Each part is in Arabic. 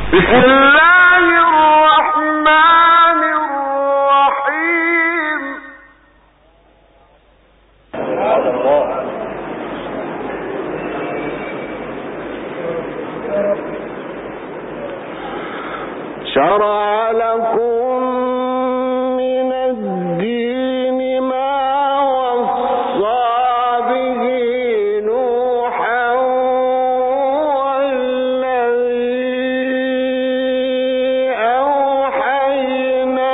بسم الله الرحمن الرحيم. شرع لكم من الدين ما وصى به نوحا والذي أوحينا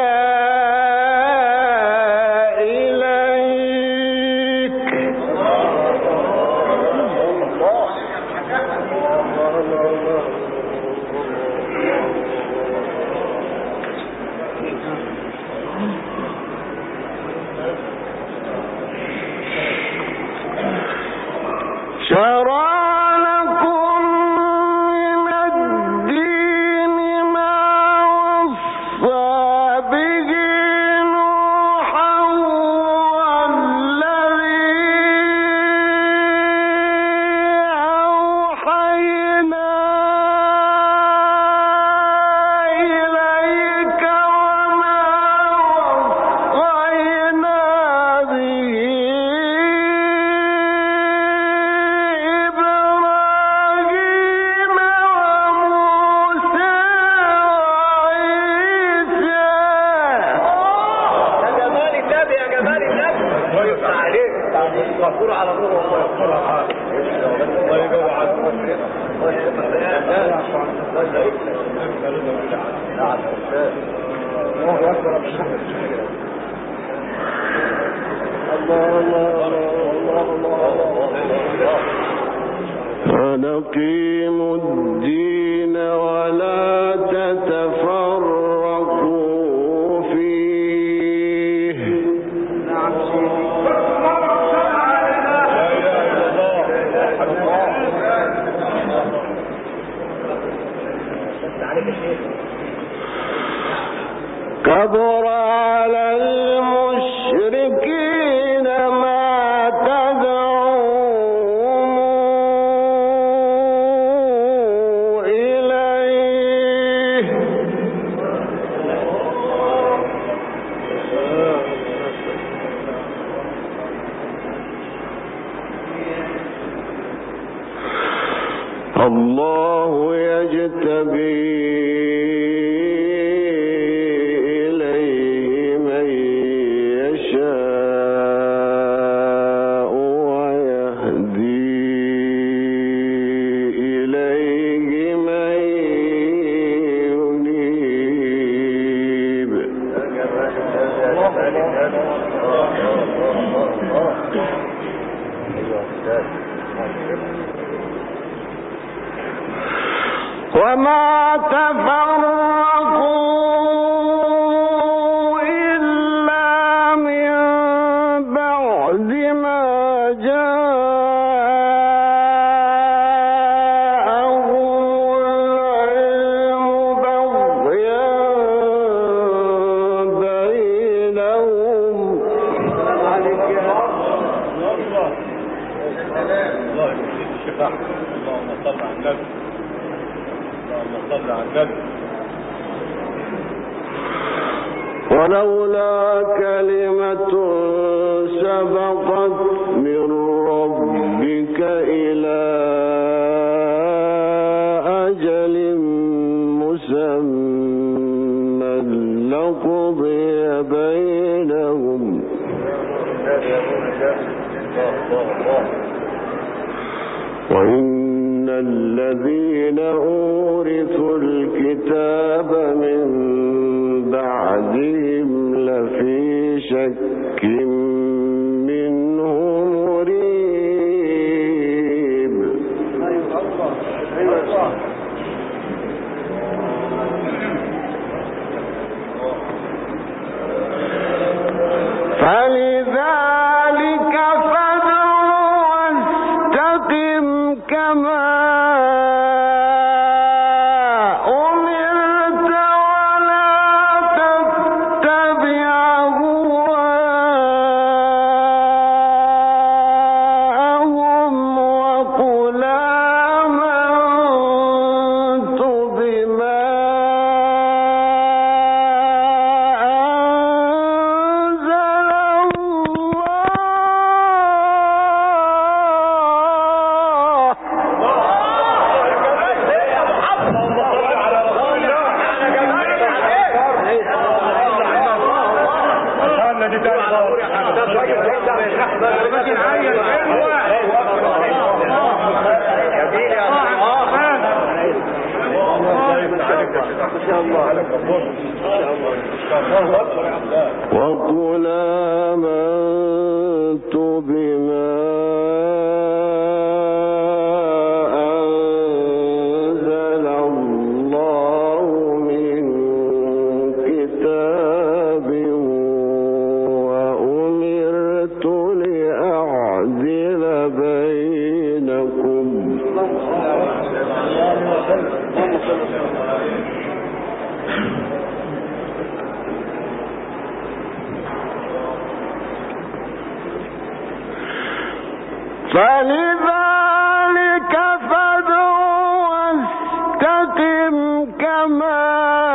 إليك شرع لكم من الدين ما وصى به نوحا والذي أوحينا إليك وما وصينا به إبراهيم وموسى وعيسى. يا جمال النبي الله يفتح عليك. مغفور على نور والله يغفر عليك. الله يجوع عنك. الله اكبر. فنقيموا الدين ولا تتفرقوا فيه. كبر على المشركين ما تدعوهم إليه. الله يجتبي إليه من يشاء ويهدي إليه من ينيب. وما تفرقوا إلا من بعد ما جاءهم العلم بغيا بينهم. ولولا كلمة سبقت من ربك إلى أجل مسمى لقضي بينهم. وإن الذين أورثوا الكتاب من بعدهم لفي شك منه مريب. فلذلك فادع واستقم كما أمرت ولا تتبع أهواءهم. شاء الله ان شاء الله. وقل آمنت بما أنزل الله من كتاب وأمرت لأعدل بينكم فلذلك فادع واستقم كما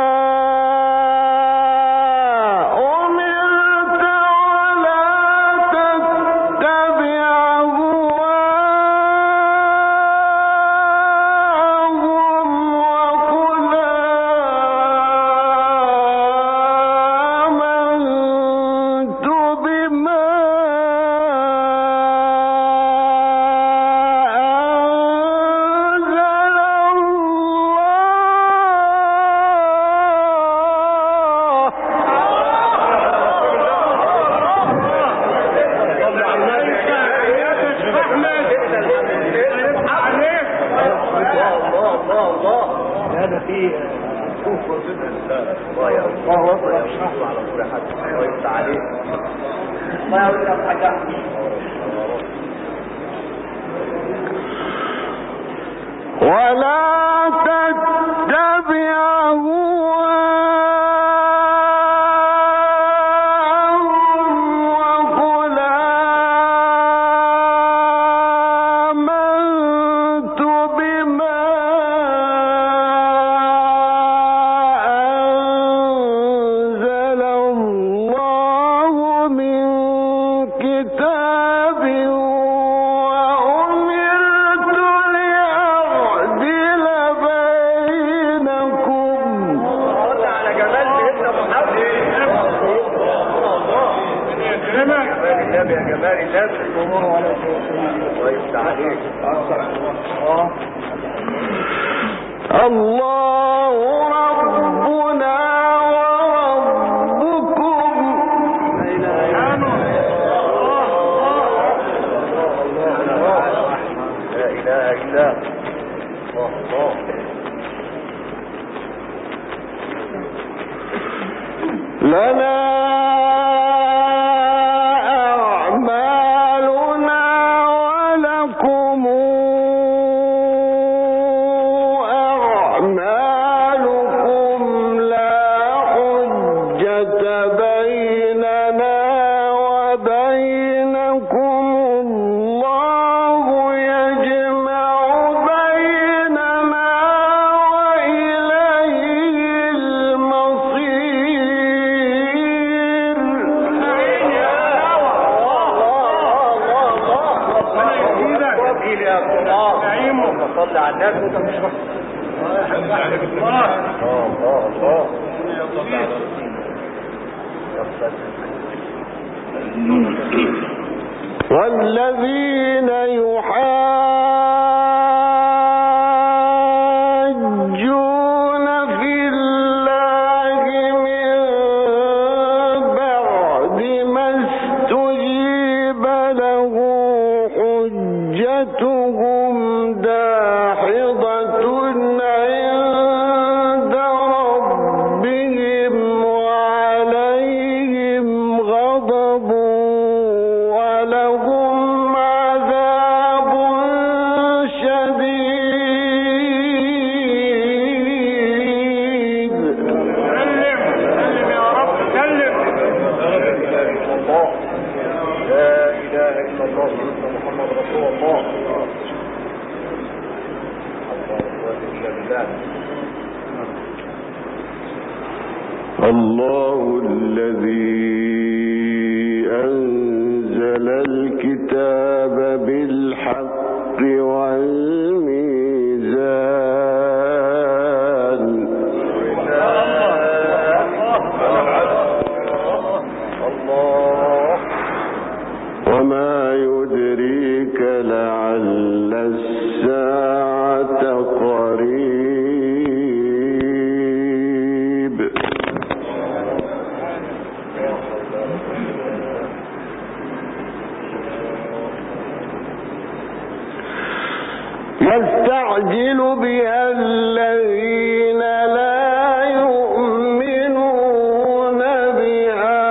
أمرت ولا تتبع أهواءهم وقل آمنت بما ولا تتبع أهواءهم وقل آمنت بما أنزل الله من كتاب وأمرت لأعدل بينكم على جمال سيدنا محمد. يا جمال النبي ويفتح عليك. الله ربنا وربكم لا اله الا الله. لنا أعمالنا ولكم أعمالكم لا حجة بيننا وبينكم الله يجمع بيننا وإليه المصير. صلى على الناس وانت مش والذين يحاجون في الله من بعد ما استجيب له حجتهم داحضة عند ربهم وعليهم غضب ولهم عذاب شديد. سلم يا رب سلم. لا اله الا الله سيدنا محمد رسول الله. الله الذي أنزل الكتاب بالحق والميزان وما يدريك لعل الساعة قريب. يستعجل بها الذين لا يؤمنون بها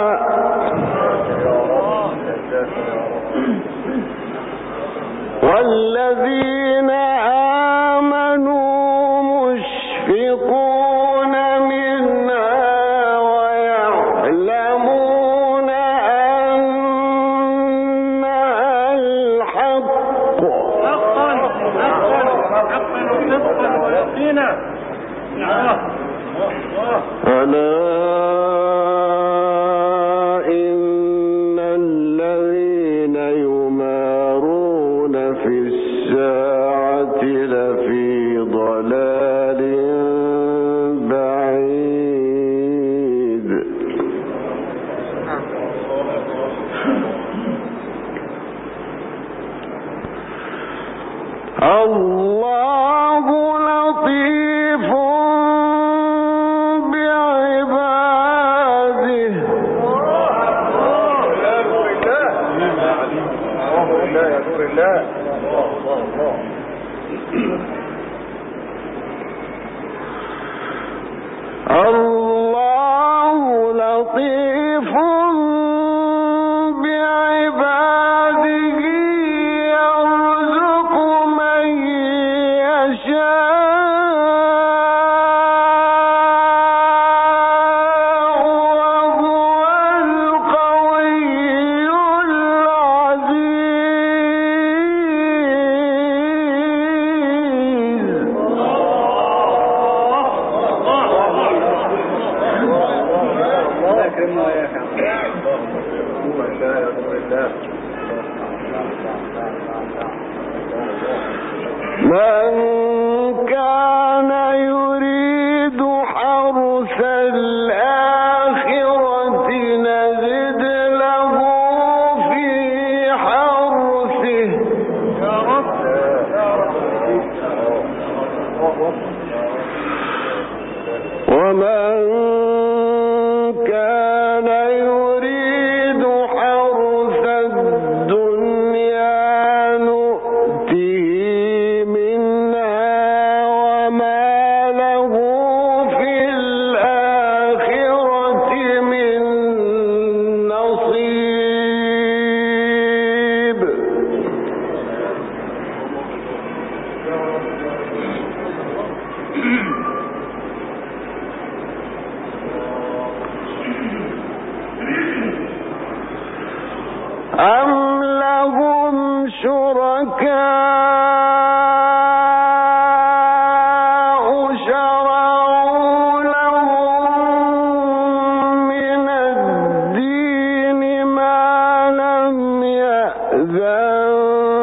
والذين آمنوا مشفقون منها ويعلمون أنها الحق ألا إن الذين يمارون في الساعة لفي ضلال بعيد الله لطيف بعباده الله لطيف بعباده يرزق من يشاء وهو القوي من كان يريد حرث الآخرة نزد له في حرثه ومن كان يريد حرث الدنيا نؤته منها وما له في الآخرة من نصيب أم لهم شركاء شرعوا لهم من الدين ما لم يأذن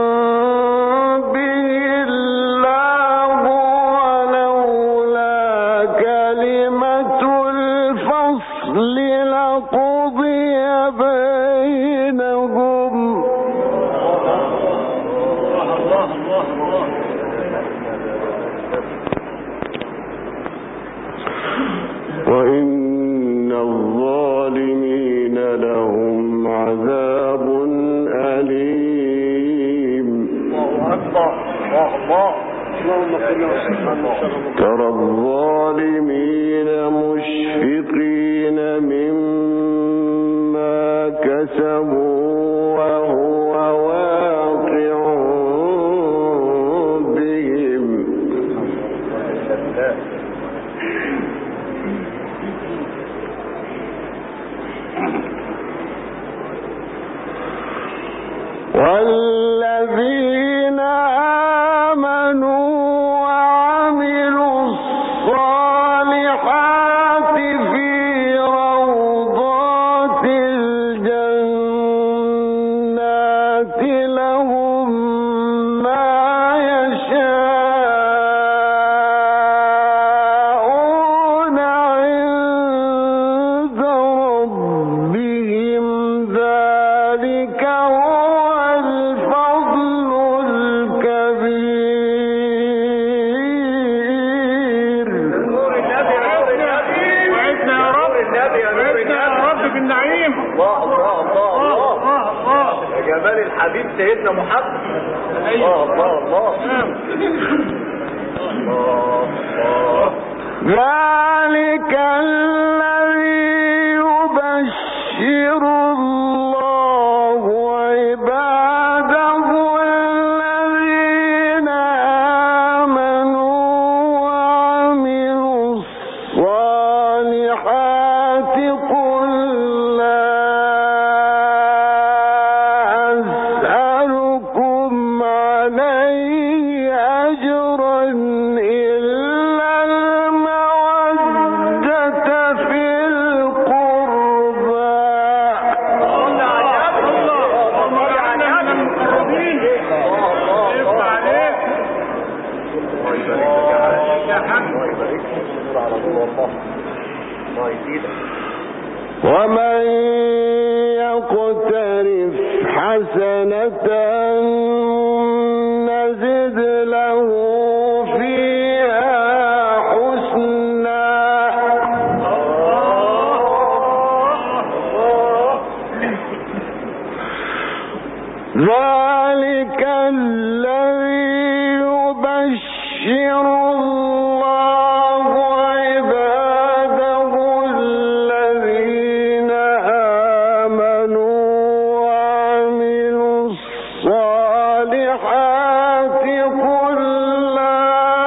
به الله ولولا كلمة الفصل لقضي بينهم وإن الظالمين لهم عذاب أليم ترى الظالمين مشفقين مما كسبوا وهو واقع بهم والذين آمنوا وعملوا الصالحات في روضات الجنات لهم ما يشاءون عند ربهم ذلك هو الفضل الكبير. وعدنا يا رب بالنعيم. الله الله الله الله الله يا جمال الحبيب سيدنا محمد. الله الله الله ذلك الذي يبشر الله عباده الذين آمنوا وعملوا الصالحات قل لا أسألكم عليه أجرا إلا المودة في القربى. ومن يقترف حسنة نزد له فيها حسنا ذلك الذي يبشر الله عباده الذين آمنوا وعملوا الصالحات قل لا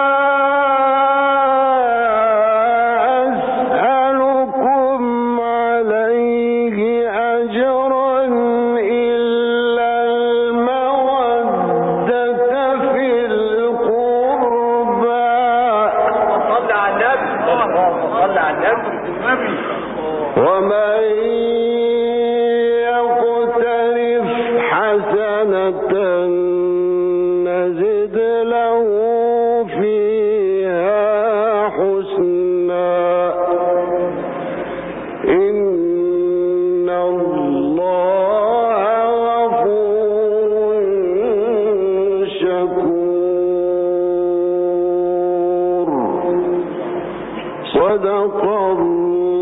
أسألكم عليه أجرا إلا المودة في القربى. ومن يقترف حسنة نزد له فيها حسنا إن الله غفور شكور. صدق الله.